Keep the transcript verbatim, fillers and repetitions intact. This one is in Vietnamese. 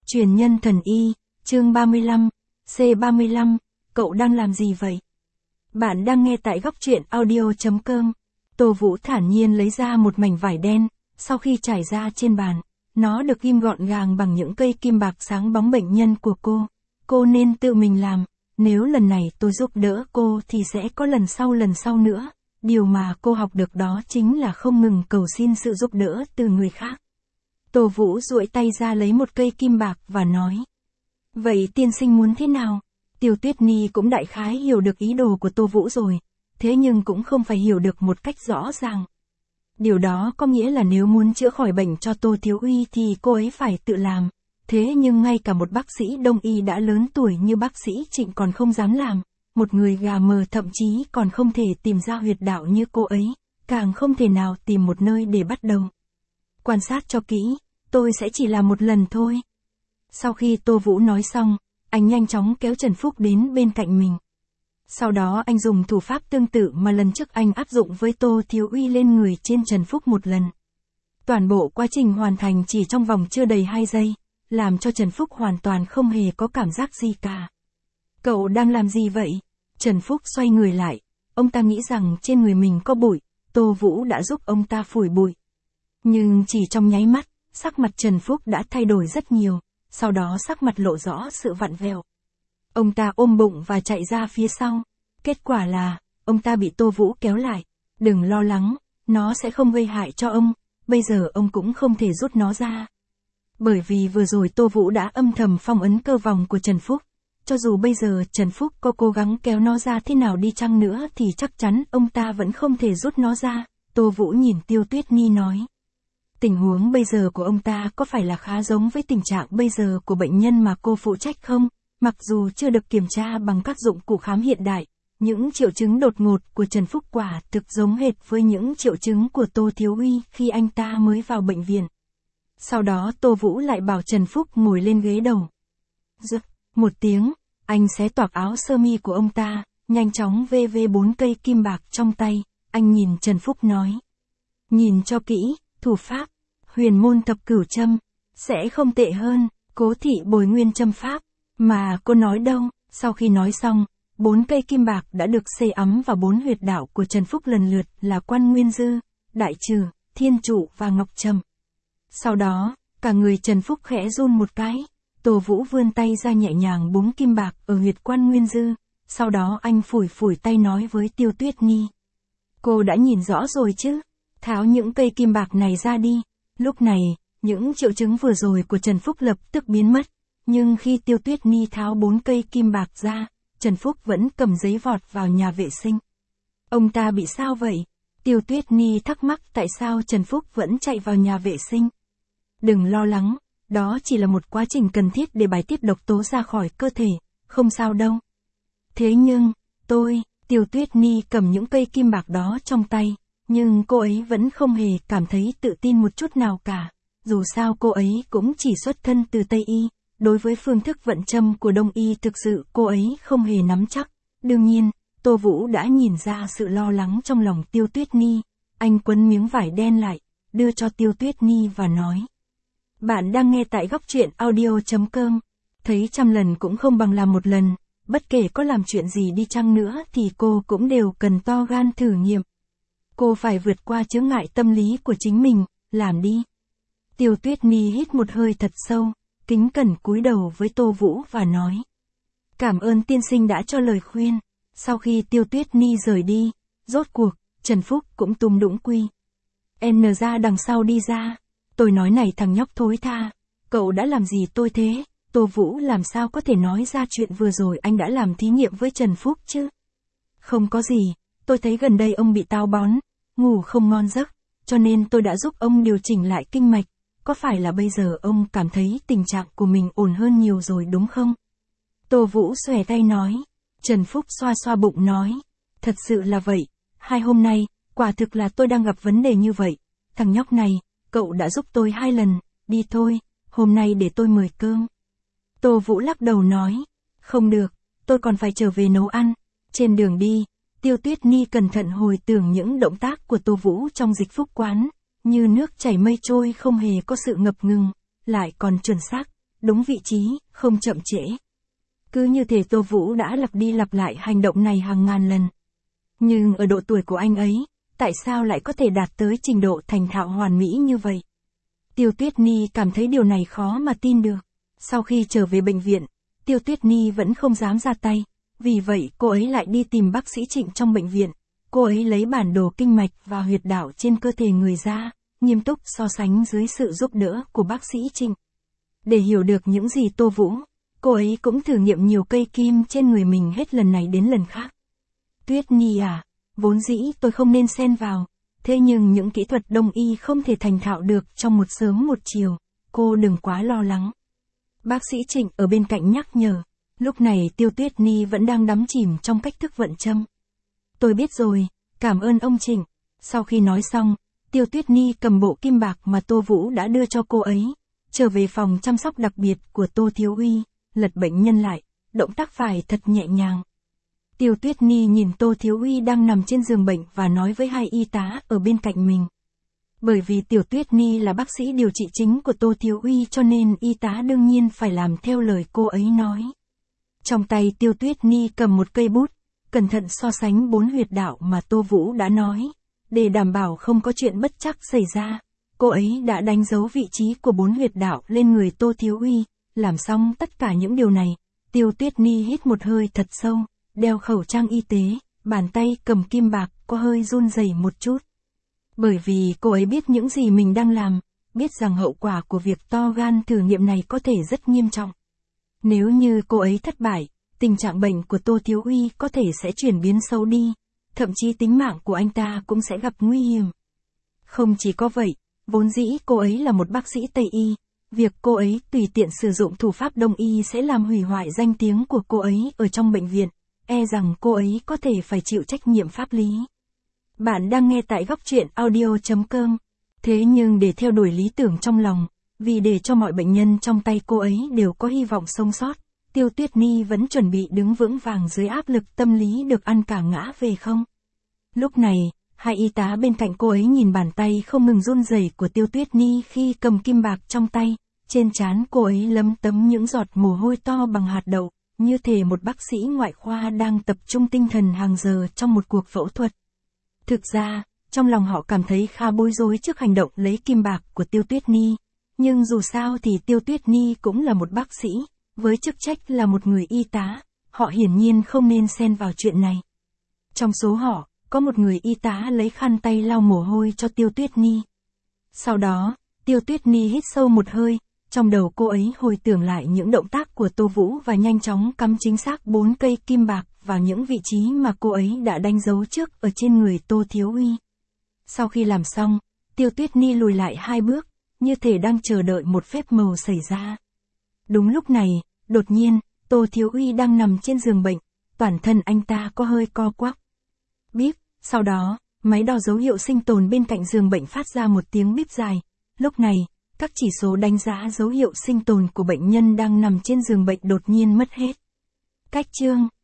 Truyền nhân thần y, chương ba mươi lăm, C ba mươi lăm, cậu đang làm gì vậy? Bạn đang nghe tại góc truyện audio.com. Tô Vũ thản nhiên lấy ra một mảnh vải đen, sau khi trải ra trên bàn, nó được ghim gọn gàng bằng những cây kim bạc sáng bóng. Bệnh nhân của cô, cô nên tự mình làm, nếu lần này tôi giúp đỡ cô thì sẽ có lần sau lần sau nữa. Điều mà cô học được đó chính là không ngừng cầu xin sự giúp đỡ từ người khác. Tô Vũ duỗi tay ra lấy một cây kim bạc và nói. Vậy tiên sinh muốn thế nào? Tiêu Tuyết Nhi cũng đại khái hiểu được ý đồ của Tô Vũ rồi, thế nhưng cũng không phải hiểu được một cách rõ ràng. Điều đó có nghĩa là nếu muốn chữa khỏi bệnh cho Tô Thiếu Uy thì cô ấy phải tự làm, thế nhưng ngay cả một bác sĩ đông y đã lớn tuổi như bác sĩ Trịnh còn không dám làm, một người gà mờ thậm chí còn không thể tìm ra huyệt đạo như cô ấy, càng không thể nào tìm một nơi để bắt đầu. Quan sát cho kỹ, tôi sẽ chỉ làm một lần thôi. Sau khi Tô Vũ nói xong, anh nhanh chóng kéo Trần Phúc đến bên cạnh mình. Sau đó anh dùng thủ pháp tương tự mà lần trước anh áp dụng với Tô Thiếu Uy lên người trên Trần Phúc một lần. Toàn bộ quá trình hoàn thành chỉ trong vòng chưa đầy hai giây, làm cho Trần Phúc hoàn toàn không hề có cảm giác gì cả. Cậu đang làm gì vậy? Trần Phúc xoay người lại, ông ta nghĩ rằng trên người mình có bụi, Tô Vũ đã giúp ông ta phủi bụi. Nhưng chỉ trong nháy mắt, sắc mặt Trần Phúc đã thay đổi rất nhiều, sau đó sắc mặt lộ rõ sự vặn vẹo. Ông ta ôm bụng và chạy ra phía sau, kết quả là, ông ta bị Tô Vũ kéo lại. Đừng lo lắng, nó sẽ không gây hại cho ông, bây giờ ông cũng không thể rút nó ra. Bởi vì vừa rồi Tô Vũ đã âm thầm phong ấn cơ vòng của Trần Phúc, cho dù bây giờ Trần Phúc có cố gắng kéo nó ra thế nào đi chăng nữa thì chắc chắn ông ta vẫn không thể rút nó ra. Tô Vũ nhìn Tiêu Tuyết Nhi nói. Tình huống bây giờ của ông ta có phải là khá giống với tình trạng bây giờ của bệnh nhân mà cô phụ trách không? Mặc dù chưa được kiểm tra bằng các dụng cụ khám hiện đại, những triệu chứng đột ngột của Trần Phúc quả thực giống hệt với những triệu chứng của Tô Thiếu Uy khi anh ta mới vào bệnh viện. Sau đó Tô Vũ lại bảo Trần Phúc ngồi lên ghế đầu. Rực, một tiếng, anh xé toạc áo sơ mi của ông ta, nhanh chóng vê vê bốn cây kim bạc trong tay, anh nhìn Trần Phúc nói. Nhìn cho kỹ, thủ pháp, huyền môn thập cửu châm, sẽ không tệ hơn, Cố Thị Bồi Nguyên châm pháp, mà cô nói đâu. Sau khi nói xong, bốn cây kim bạc đã được xây ấm vào bốn huyệt đạo của Trần Phúc lần lượt là Quan Nguyên Dư, Đại Trừ, Thiên Trụ và Ngọc Trầm. Sau đó, cả người Trần Phúc khẽ run một cái, Tô Vũ vươn tay ra nhẹ nhàng búng kim bạc ở huyệt Quan Nguyên Dư, sau đó anh phủi phủi tay nói với Tiêu Tuyết Nhi. Cô đã nhìn rõ rồi chứ, tháo những cây kim bạc này ra đi. Lúc này, những triệu chứng vừa rồi của Trần Phúc lập tức biến mất, nhưng khi Tiêu Tuyết Nhi tháo bốn cây kim bạc ra, Trần Phúc vẫn cầm giấy vọt vào nhà vệ sinh. Ông ta bị sao vậy? Tiêu Tuyết Nhi thắc mắc tại sao Trần Phúc vẫn chạy vào nhà vệ sinh. Đừng lo lắng, đó chỉ là một quá trình cần thiết để bài tiết độc tố ra khỏi cơ thể, không sao đâu. Thế nhưng, tôi, Tiêu Tuyết Nhi cầm những cây kim bạc đó trong tay, nhưng cô ấy vẫn không hề cảm thấy tự tin một chút nào cả. Dù sao cô ấy cũng chỉ xuất thân từ Tây Y, đối với phương thức vận châm của Đông Y thực sự cô ấy không hề nắm chắc. Đương nhiên, Tô Vũ đã nhìn ra sự lo lắng trong lòng Tiêu Tuyết Nhi, anh quấn miếng vải đen lại, đưa cho Tiêu Tuyết Nhi và nói. Bạn đang nghe tại góc truyện audio.com, thấy trăm lần cũng không bằng làm một lần, bất kể có làm chuyện gì đi chăng nữa thì cô cũng đều cần to gan thử nghiệm. Cô phải vượt qua chướng ngại tâm lý của chính mình, làm đi. Tiêu Tuyết Nhi hít một hơi thật sâu, kính cẩn cúi đầu với Tô Vũ và nói. Cảm ơn tiên sinh đã cho lời khuyên. Sau khi Tiêu Tuyết Nhi rời đi, rốt cuộc, Trần Phúc cũng tung đũng quy. N ra đằng sau đi ra. Tôi nói này thằng nhóc thối tha, cậu đã làm gì tôi thế? Tô Vũ làm sao có thể nói ra chuyện vừa rồi anh đã làm thí nghiệm với Trần Phúc chứ? Không có gì, tôi thấy gần đây ông bị táo bón, ngủ không ngon giấc, cho nên tôi đã giúp ông điều chỉnh lại kinh mạch. Có phải là bây giờ ông cảm thấy tình trạng của mình ổn hơn nhiều rồi đúng không? Tô Vũ xòe tay nói. Trần Phúc xoa xoa bụng nói. Thật sự là vậy, hai hôm nay, quả thực là tôi đang gặp vấn đề như vậy. Thằng nhóc này, cậu đã giúp tôi hai lần, đi thôi, hôm nay để tôi mời cơm. Tô Vũ lắc đầu nói. Không được, tôi còn phải trở về nấu ăn. Trên đường đi, Tiêu Tuyết Nhi cẩn thận hồi tưởng những động tác của Tô Vũ trong Dịch Phúc quán. Như nước chảy mây trôi không hề có sự ngập ngừng, lại còn chuẩn xác, đúng vị trí, không chậm trễ. Cứ như thể Tô Vũ đã lặp đi lặp lại hành động này hàng ngàn lần. Nhưng ở độ tuổi của anh ấy, tại sao lại có thể đạt tới trình độ thành thạo hoàn mỹ như vậy? Tiêu Tuyết Nhi cảm thấy điều này khó mà tin được. Sau khi trở về bệnh viện, Tiêu Tuyết Nhi vẫn không dám ra tay. Vì vậy cô ấy lại đi tìm bác sĩ Trịnh trong bệnh viện. Cô ấy lấy bản đồ kinh mạch và huyệt đạo trên cơ thể người ra, nghiêm túc so sánh dưới sự giúp đỡ của bác sĩ Trịnh. Để hiểu được những gì Tô Vũ, cô ấy cũng thử nghiệm nhiều cây kim trên người mình hết lần này đến lần khác. Tuyết Nhi à, vốn dĩ tôi không nên xen vào, thế nhưng những kỹ thuật đông y không thể thành thạo được trong một sớm một chiều, cô đừng quá lo lắng. Bác sĩ Trịnh ở bên cạnh nhắc nhở, lúc này Tiêu Tuyết Nhi vẫn đang đắm chìm trong cách thức vận châm. Tôi biết rồi, cảm ơn ông Trịnh. Sau khi nói xong, Tiêu Tuyết Nhi cầm bộ kim bạc mà Tô Vũ đã đưa cho cô ấy, trở về phòng chăm sóc đặc biệt của Tô Thiếu Uy, lật bệnh nhân lại, động tác phải thật nhẹ nhàng. Tiêu Tuyết Nhi nhìn Tô Thiếu Uy đang nằm trên giường bệnh và nói với hai y tá ở bên cạnh mình. Bởi vì Tiểu Tuyết Nhi là bác sĩ điều trị chính của Tô Thiếu Uy cho nên y tá đương nhiên phải làm theo lời cô ấy nói. Trong tay Tiêu Tuyết Nhi cầm một cây bút, cẩn thận so sánh bốn huyệt đạo mà Tô Vũ đã nói. Để đảm bảo không có chuyện bất trắc xảy ra, cô ấy đã đánh dấu vị trí của bốn huyệt đạo lên người Tô Thiếu Uy. Làm xong tất cả những điều này, Tiêu Tuyết Nhi hít một hơi thật sâu, đeo khẩu trang y tế, bàn tay cầm kim bạc có hơi run rẩy một chút. Bởi vì cô ấy biết những gì mình đang làm, biết rằng hậu quả của việc to gan thử nghiệm này có thể rất nghiêm trọng. Nếu như cô ấy thất bại, tình trạng bệnh của Tô Thiếu Uy có thể sẽ chuyển biến xấu đi, thậm chí tính mạng của anh ta cũng sẽ gặp nguy hiểm. Không chỉ có vậy, vốn dĩ cô ấy là một bác sĩ Tây Y, việc cô ấy tùy tiện sử dụng thủ pháp Đông Y sẽ làm hủy hoại danh tiếng của cô ấy ở trong bệnh viện, e rằng cô ấy có thể phải chịu trách nhiệm pháp lý. Bạn đang nghe tại góc truyện audio chấm com. Thế nhưng để theo đuổi lý tưởng trong lòng, vì để cho mọi bệnh nhân trong tay cô ấy đều có hy vọng sống sót, Tiêu Tuyết Nhi vẫn chuẩn bị đứng vững vàng dưới áp lực tâm lý được ăn cả ngã về không. Lúc này, hai y tá bên cạnh cô ấy nhìn bàn tay không ngừng run rẩy của Tiêu Tuyết Nhi khi cầm kim bạc trong tay, trên trán cô ấy lấm tấm những giọt mồ hôi to bằng hạt đậu, như thể một bác sĩ ngoại khoa đang tập trung tinh thần hàng giờ trong một cuộc phẫu thuật. Thực ra, trong lòng họ cảm thấy khá bối rối trước hành động lấy kim bạc của Tiêu Tuyết Nhi, nhưng dù sao thì Tiêu Tuyết Nhi cũng là một bác sĩ, với chức trách là một người y tá, họ hiển nhiên không nên xen vào chuyện này. Trong số họ, có một người y tá lấy khăn tay lau mồ hôi cho Tiêu Tuyết Nhi. Sau đó, Tiêu Tuyết Nhi hít sâu một hơi, trong đầu cô ấy hồi tưởng lại những động tác của Tô Vũ và nhanh chóng cắm chính xác bốn cây kim bạc vào những vị trí mà cô ấy đã đánh dấu trước ở trên người Tô Thiếu Uy. Sau khi làm xong, Tiêu Tuyết Nhi lùi lại hai bước, như thể đang chờ đợi một phép màu xảy ra. Đúng lúc này, đột nhiên, Tô Thiếu Uy đang nằm trên giường bệnh, toàn thân anh ta có hơi co quắp. Bíp, sau đó, máy đo dấu hiệu sinh tồn bên cạnh giường bệnh phát ra một tiếng bíp dài. Lúc này, các chỉ số đánh giá dấu hiệu sinh tồn của bệnh nhân đang nằm trên giường bệnh đột nhiên mất hết. Cách chương